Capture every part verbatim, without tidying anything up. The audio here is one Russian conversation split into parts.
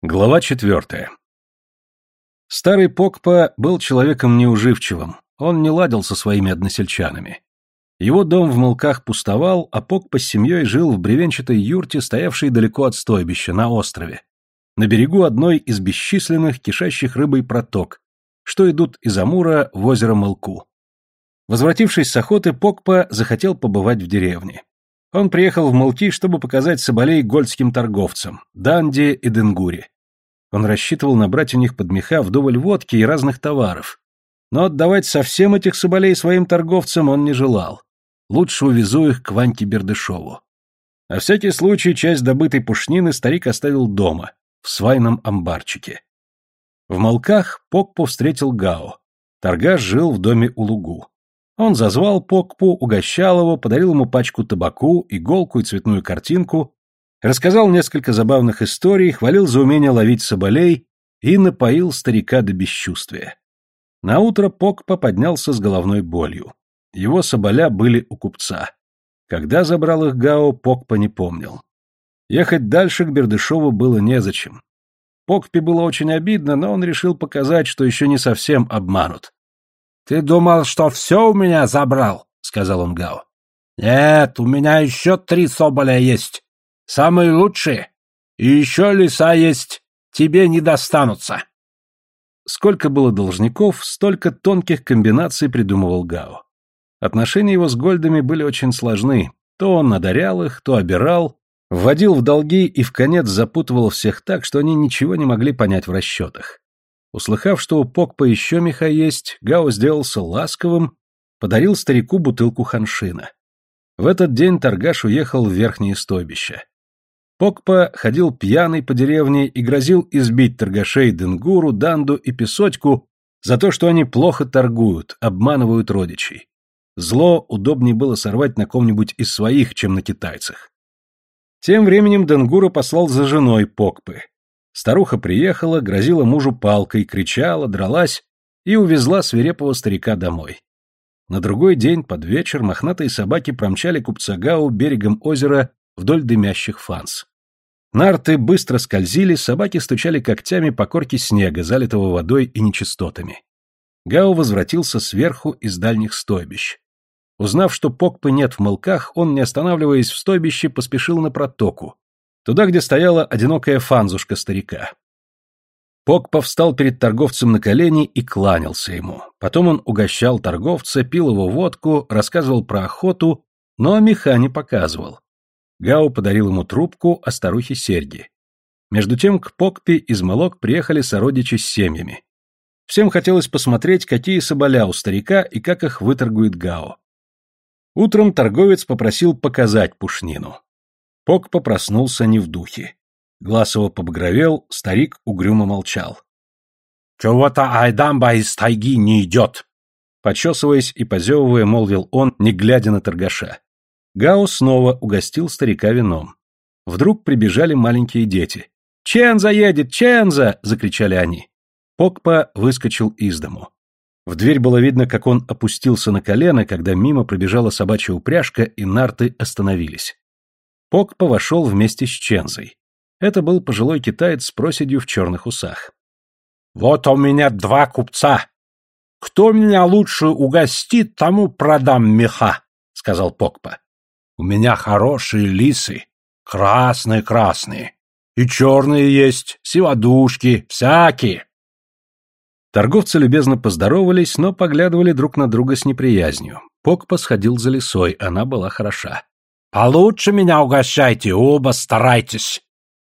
Глава четвертая. Старый Покпа был человеком неуживчивым, он не ладил со своими односельчанами. Его дом в Мылках пустовал, а Покпа с семьей жил в бревенчатой юрте, стоявшей далеко от стойбища, на острове, на берегу одной из бесчисленных кишащих рыбой проток, что идут из Амура в озеро Мылку. Возвратившись с охоты, Покпа захотел побывать в деревне. Он приехал в Мылки, чтобы показать соболей гольдским торговцам, Данде и Денгуре. Он рассчитывал набрать у них под меха вдоволь водки и разных товаров. Но отдавать совсем этих соболей своим торговцам он не желал. Лучше увезу их к Ваньке Бердышеву. На всякий случай часть добытой пушнины старик оставил дома, в свайном амбарчике. В Мылках Покпу встретил Гао. Торгаш жил в доме у лугу. Он зазвал Покпу, угощал его, подарил ему пачку табаку, иголку и цветную картинку, рассказал несколько забавных историй, хвалил за умение ловить соболей и напоил старика до бесчувствия. Наутро Покпа поднялся с головной болью. Его соболя были у купца. Когда забрал их Гао, Покпа не помнил. Ехать дальше к Бердышеву было незачем. Покпе было очень обидно, но он решил показать, что еще не совсем обманут. — Ты думал, что все у меня забрал? — сказал он Гао. — Нет, у меня еще три соболя есть. Самые лучшие. И еще лиса есть. Тебе не достанутся. Сколько было должников, столько тонких комбинаций придумывал Гао. Отношения его с гольдами были очень сложны. То он надарял их, то обирал, вводил в долги и вконец запутывал всех так, что они ничего не могли понять в расчетах. Услыхав, что у Покпа еще меха есть, Гао сделался ласковым, подарил старику бутылку ханшина. В этот день торгаш уехал в верхнее стойбище. Покпа ходил пьяный по деревне и грозил избить торгашей Денгуру, Данду и Песотьку за то, что они плохо торгуют, обманывают родичей. Зло удобнее было сорвать на ком-нибудь из своих, чем на китайцах. Тем временем Денгура послал за женой Покпы. Старуха приехала, грозила мужу палкой, кричала, дралась и увезла свирепого старика домой. На другой день под вечер мохнатые собаки промчали купца Гао берегом озера вдоль дымящих фанс. Нарты быстро скользили, собаки стучали когтями по корке снега, залитого водой и нечистотами. Гао возвратился сверху из дальних стойбищ. Узнав, что Покпы нет в Мылках, он, не останавливаясь в стойбище, поспешил на протоку, туда, где стояла одинокая фанзушка старика. Покпа встал перед торговцем на колени и кланялся ему. Потом он угощал торговца, пил его водку, рассказывал про охоту, но меха не показывал. Гао подарил ему трубку, а старухе серьги. Между тем к Покпе из Мылок приехали сородичи с семьями. Всем хотелось посмотреть, какие соболя у старика и как их выторгует Гао. Утром торговец попросил показать пушнину. Покпа проснулся не в духе. Глаз его побагровел, старик угрюмо молчал. — Чего-то Айдамба из тайги не идет! Почесываясь и позевывая, молвил он, не глядя на торгаша. Гао снова угостил старика вином. Вдруг прибежали маленькие дети. — Ченза едет! Ченза! — закричали они. Покпа выскочил из дому. В дверь было видно, как он опустился на колено, когда мимо пробежала собачья упряжка, и нарты остановились. Покпа вошел вместе с Чензой. Это был пожилой китаец с проседью в черных усах. — Вот у меня два купца. Кто меня лучше угостит, тому продам меха, — сказал Покпа. — У меня хорошие лисы, красные-красные. И черные есть, сивадушки, всякие. Торговцы любезно поздоровались, но поглядывали друг на друга с неприязнью. Покпа сходил за лисой, она была хороша. — Получше меня угощайте, оба старайтесь.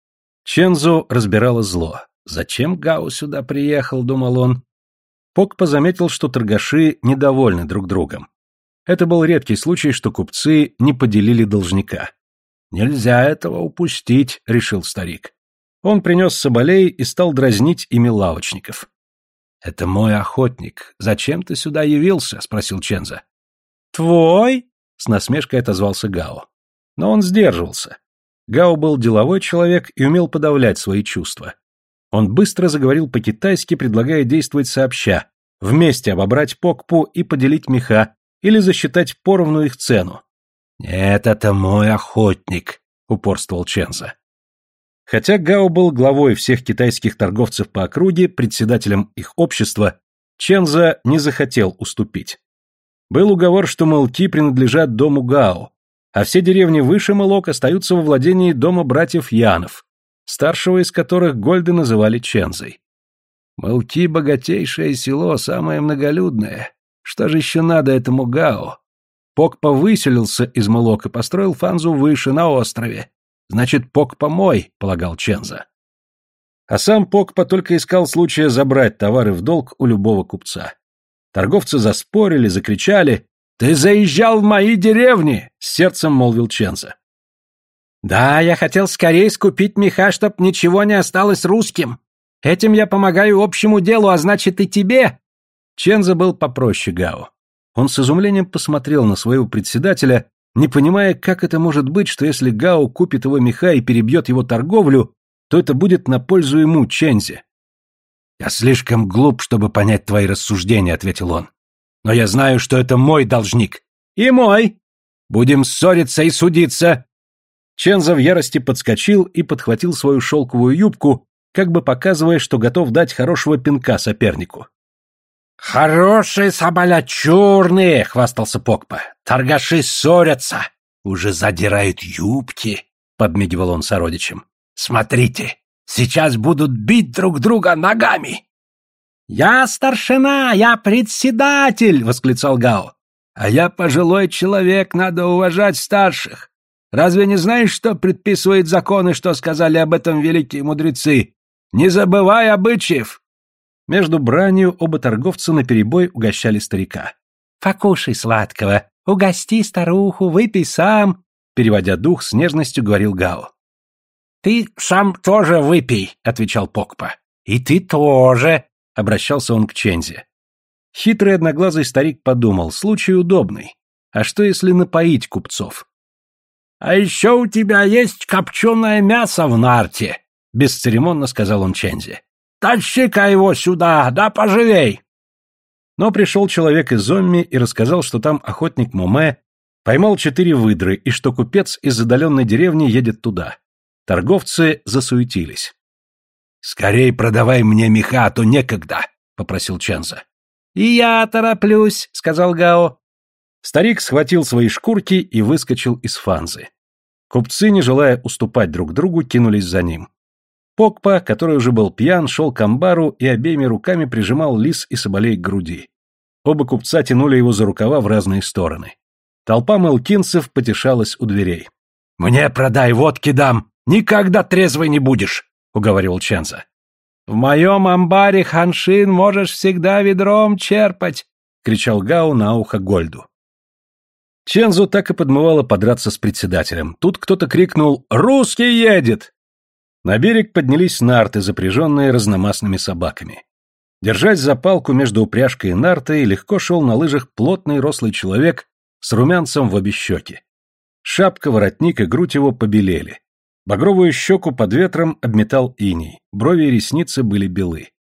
Чензу разбирало зло. Зачем Гао сюда приехал, думал он. Покпа заметил, что торгаши недовольны друг другом. Это был редкий случай, что купцы не поделили должника. Нельзя этого упустить, решил старик. Он принес соболей и стал дразнить ими лавочников. — Это мой охотник. Зачем ты сюда явился? — спросил Ченза. — Твой? — с насмешкой отозвался Гао. Но он сдерживался. Гао был деловой человек и умел подавлять свои чувства. Он быстро заговорил по-китайски, предлагая действовать сообща, вместе обобрать Покпу и поделить меха, или засчитать поровну их цену. — Нет, это мой охотник, — упорствовал Ченза. Хотя Гао был главой всех китайских торговцев по округе, председателем их общества, Ченза не захотел уступить. Был уговор, что мылки принадлежат дому Гао, а все деревни выше мылок остаются во владении дома братьев Янов, старшего из которых Гольды называли Чензой. Мылки — богатейшее село, самое многолюдное. Что же еще надо этому Гао? Покпа выселился из мылок и построил фанзу выше, на острове. Значит, Покпа мой, полагал Ченза. А сам Покпа только искал случая забрать товары в долг у любого купца. Торговцы заспорили, закричали: «Ты заезжал в мои деревни!» — с сердцем молвил Ченза. «Да, я хотел скорее скупить меха, чтоб ничего не осталось русским. Этим я помогаю общему делу, а значит и тебе!» Ченза был попроще Гао. Он с изумлением посмотрел на своего председателя, не понимая, как это может быть, что если Гао купит его меха и перебьет его торговлю, то это будет на пользу ему, Чензе. «Я слишком глуп, чтобы понять твои рассуждения», — ответил он. «Но я знаю, что это мой должник. И мой. Будем ссориться и судиться». Ченза в ярости подскочил и подхватил свою шелковую юбку, как бы показывая, что готов дать хорошего пинка сопернику. «Хорошие соболя черные!» — хвастался Покпа. «Торгаши ссорятся! Уже задирают юбки!» — подмигивал он сородичам. «Смотрите, сейчас будут бить друг друга ногами!» «Я старшина, я председатель!» — восклицал Гао. «А я пожилой человек, надо уважать старших. Разве не знаешь, что предписывает закон и что сказали об этом великие мудрецы? Не забывай обычаев!» Между бранью оба торговца наперебой угощали старика. «Покушай сладкого, угости старуху, выпей сам», — переводя дух, с нежностью говорил Гао. «Ты сам тоже выпей», — отвечал Покпа. «И ты тоже», — обращался он к Чензе. Хитрый одноглазый старик подумал, случай удобный. А что, если напоить купцов? «А еще у тебя есть копченое мясо в нарте», — бесцеремонно сказал он Чензе. «Тащи-ка его сюда, да поживей!» Но пришел человек из Омми и рассказал, что там охотник Моме поймал четыре выдры и что купец из отдаленной деревни едет туда. Торговцы засуетились. «Скорей продавай мне меха, а то некогда», — попросил Ченза. «И я тороплюсь», — сказал Гао. Старик схватил свои шкурки и выскочил из фанзы. Купцы, не желая уступать друг другу, кинулись за ним. Покпа, который уже был пьян, шел к амбару и обеими руками прижимал лис и соболей к груди. Оба купца тянули его за рукава в разные стороны. Толпа мылкинцев потешалась у дверей. «Мне продай, водки дам, никогда трезвый не будешь», — уговаривал Ченза. «В моем амбаре, Ханшин, можешь всегда ведром черпать», — кричал Гао на ухо Гольду. Чензу так и подмывало подраться с председателем. Тут кто-то крикнул «Русский едет!». На берег поднялись нарты, запряженные разномастными собаками. Держась за палку между упряжкой и нартой, легко шел на лыжах плотный рослый человек с румянцем в обе щеки. Шапка, воротник и грудь его побелели. Багровую щеку под ветром обметал иней, брови и ресницы были белы.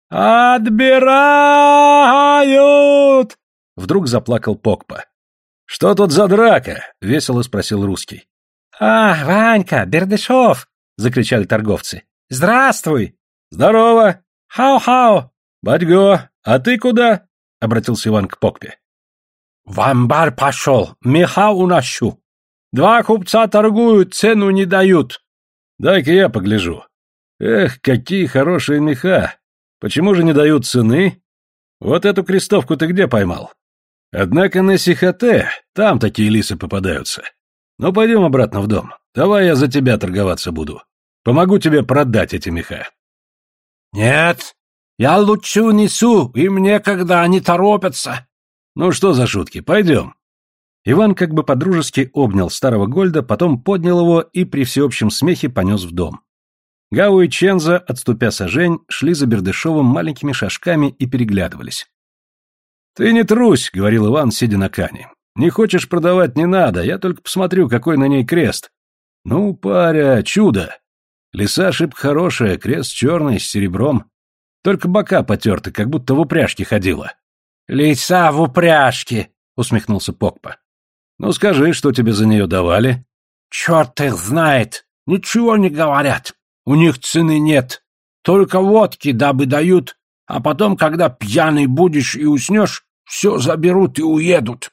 «Отбирают!» Вдруг заплакал Покпа. «Что тут за драка?» — весело спросил русский. «А, Ванька, Бердышев!» — закричали торговцы. «Здравствуй!» «Здорово!» «Хау-хау!» «Батьго, а ты куда?» — обратился Иван к Покпе. «В амбар пошел, меха уношу. Два купца торгуют, цену не дают». «Дай-ка я погляжу. Эх, какие хорошие меха! Почему же не дают цены? Вот эту крестовку ты где поймал? Однако на Сихоте там такие лисы попадаются. Ну, пойдем обратно в дом. Давай я за тебя торговаться буду. Помогу тебе продать эти меха». «Нет, я лучше унесу, им некогда, они торопятся». «Ну что за шутки, пойдем». Иван как бы по-дружески обнял старого Гольда, потом поднял его и при всеобщем смехе понес в дом. Гао и Ченза, отступя сажень, шли за Бердышевым маленькими шажками и переглядывались. «Ты не трусь», — говорил Иван, сидя на кане. «Не хочешь продавать, не надо, я только посмотрю, какой на ней крест». «Ну, паря, чудо! Лиса шибко хорошая, крест черный, с серебром. Только бока потерты, как будто в упряжке ходила». «Лиса в упряжке!» — усмехнулся Покпа. «Ну, скажи, что тебе за нее давали?» «Черт их знает! Ничего не говорят. У них цены нет. Только водки дабы дают, а потом, когда пьяный будешь и уснешь, все заберут и уедут».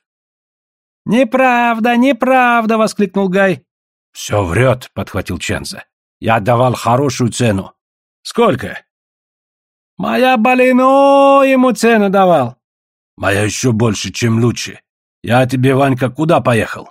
«Неправда, неправда!» — воскликнул Гай. «Все врет», — подхватил Ченза. «Я давал хорошую цену». «Сколько?» «Моя Балино ему цену давал». «Моя еще больше, чем лучше. Я тебе, Ванька, куда поехал?»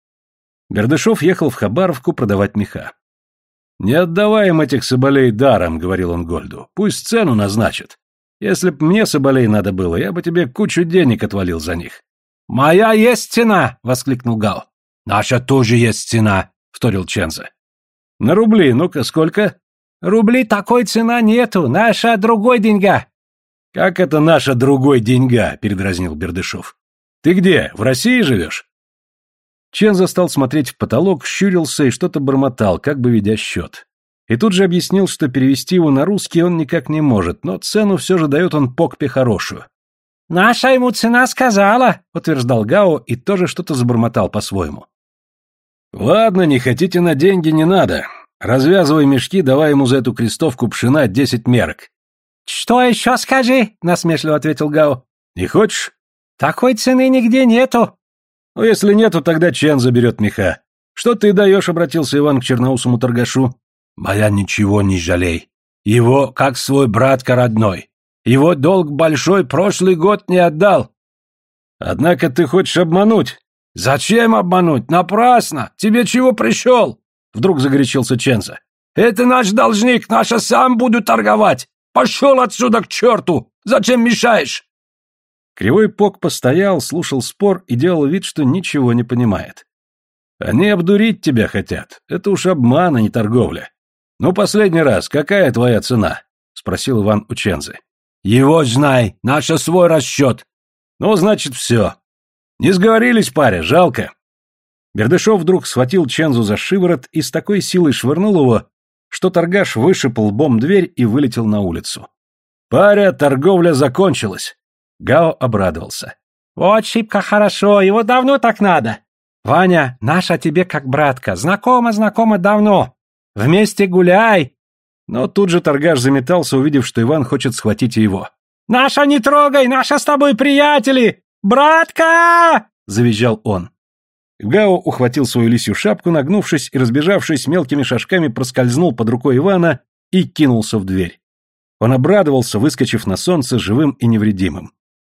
Бердышев ехал в Хабаровку продавать меха. «Не отдавай им этих соболей даром», — говорил он Гольду. «Пусть цену назначат. Если б мне соболей надо было, я бы тебе кучу денег отвалил за них». «Моя есть цена!» — воскликнул Гал. «Наша тоже есть цена!» — вторил Ченза. «На рубли, ну-ка, сколько?» «Рубли такой цена нету, наша другой деньга». «Как это наша другой деньга?» — передразнил Бердышев. «Ты где, в России живешь?» Ченза стал смотреть в потолок, щурился и что-то бормотал, как бы ведя счет. И тут же объяснил, что перевести его на русский он никак не может, но цену все же дает он Покпе хорошую. «Наша ему цена сказала», — утверждал Гао и тоже что-то забормотал по-своему. «Ладно, не хотите на деньги, не надо. Развязывай мешки, давай ему за эту крестовку пшена десять мерок». «Что еще скажи?» — насмешливо ответил Гао. «Не хочешь?» «Такой цены нигде нету». «Ну, если нету, тогда Чен заберет меха. Что ты даешь?» — обратился Иван к черноусому торгашу. «Моя ничего не жалей. Его как свой братка родной. Его долг большой прошлый год не отдал». «Однако ты хочешь обмануть». «Зачем обмануть? Напрасно! Тебе чего пришел?» Вдруг загорячился Ченза. «Это наш должник, наша сам буду торговать. Пошел отсюда к черту! Зачем мешаешь?» Кривой Пок постоял, слушал спор и делал вид, что ничего не понимает. «Они обдурить тебя хотят. Это уж обман, а не торговля. Ну, последний раз, какая твоя цена?» — спросил Иван у Чензы. «Его знай, наш свой расчет». «Ну, значит, все. Не сговорились, паря, жалко». Бердышев вдруг схватил Чензу за шиворот и с такой силой швырнул его, что торгаш вышиб лбом дверь и вылетел на улицу. «Паря, торговля закончилась». Гао обрадовался. «Вот шибко хорошо, его давно так надо. Ваня, наша тебе как братка, знакома-знакома давно. Вместе гуляй». Но тут же торгаш заметался, увидев, что Иван хочет схватить его. «Наша не трогай, наша с тобой приятели! Братка!» — завизжал он. Гао ухватил свою лисью шапку, нагнувшись и, разбежавшись, мелкими шажками проскользнул под рукой Ивана и кинулся в дверь. Он обрадовался, выскочив на солнце живым и невредимым.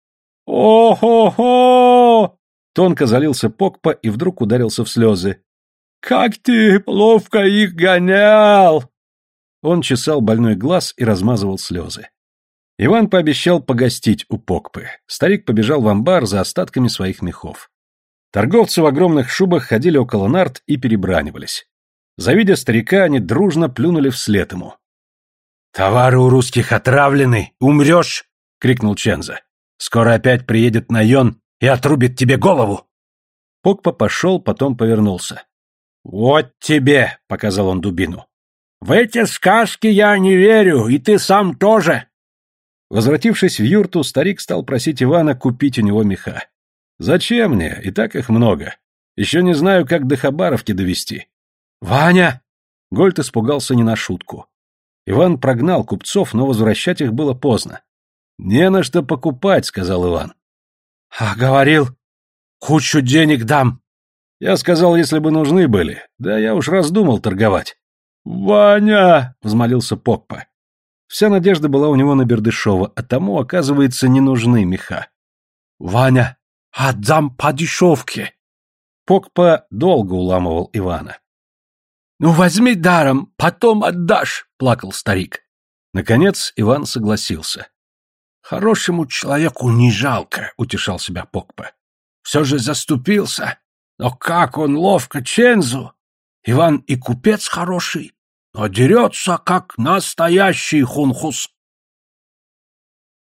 «О-хо-хо!» Тонко залился Покпа и вдруг ударился в слезы. «Как ты ловко их гонял!» Он чесал больной глаз и размазывал слезы. Иван пообещал погостить у Покпы. Старик побежал в амбар за остатками своих мехов. Торговцы в огромных шубах ходили около нарт и перебранивались. Завидя старика, они дружно плюнули вслед ему. «Товары у русских отравлены, умрешь!» — крикнул Ченза. «Скоро опять приедет Найон и отрубит тебе голову!» Покпа пошел, потом повернулся. «Вот тебе!» — показал он дубину. «В эти сказки я не верю, и ты сам тоже!» Возвратившись в юрту, старик стал просить Ивана купить у него меха. «Зачем мне? И так их много. Еще не знаю, как до Хабаровки довести». «Ваня!» Гольд испугался не на шутку. Иван прогнал купцов, но возвращать их было поздно. «Не на что покупать», — сказал Иван. «А говорил, кучу денег дам». «Я сказал, если бы нужны были. Да я уж раздумал торговать». «Ваня!» — взмолился Покпа. Вся надежда была у него на Бердышева, а тому, оказывается, не нужны меха. «Ваня, отдам по дешевке». Покпа долго уламывал Ивана. «Ну, возьми даром, потом отдашь», — плакал старик. Наконец Иван согласился. «Хорошему человеку не жалко», — утешал себя Покпа. «Все же заступился. Но как он ловко Чензу! Иван и купец хороший, но дерется, как настоящий хунхус».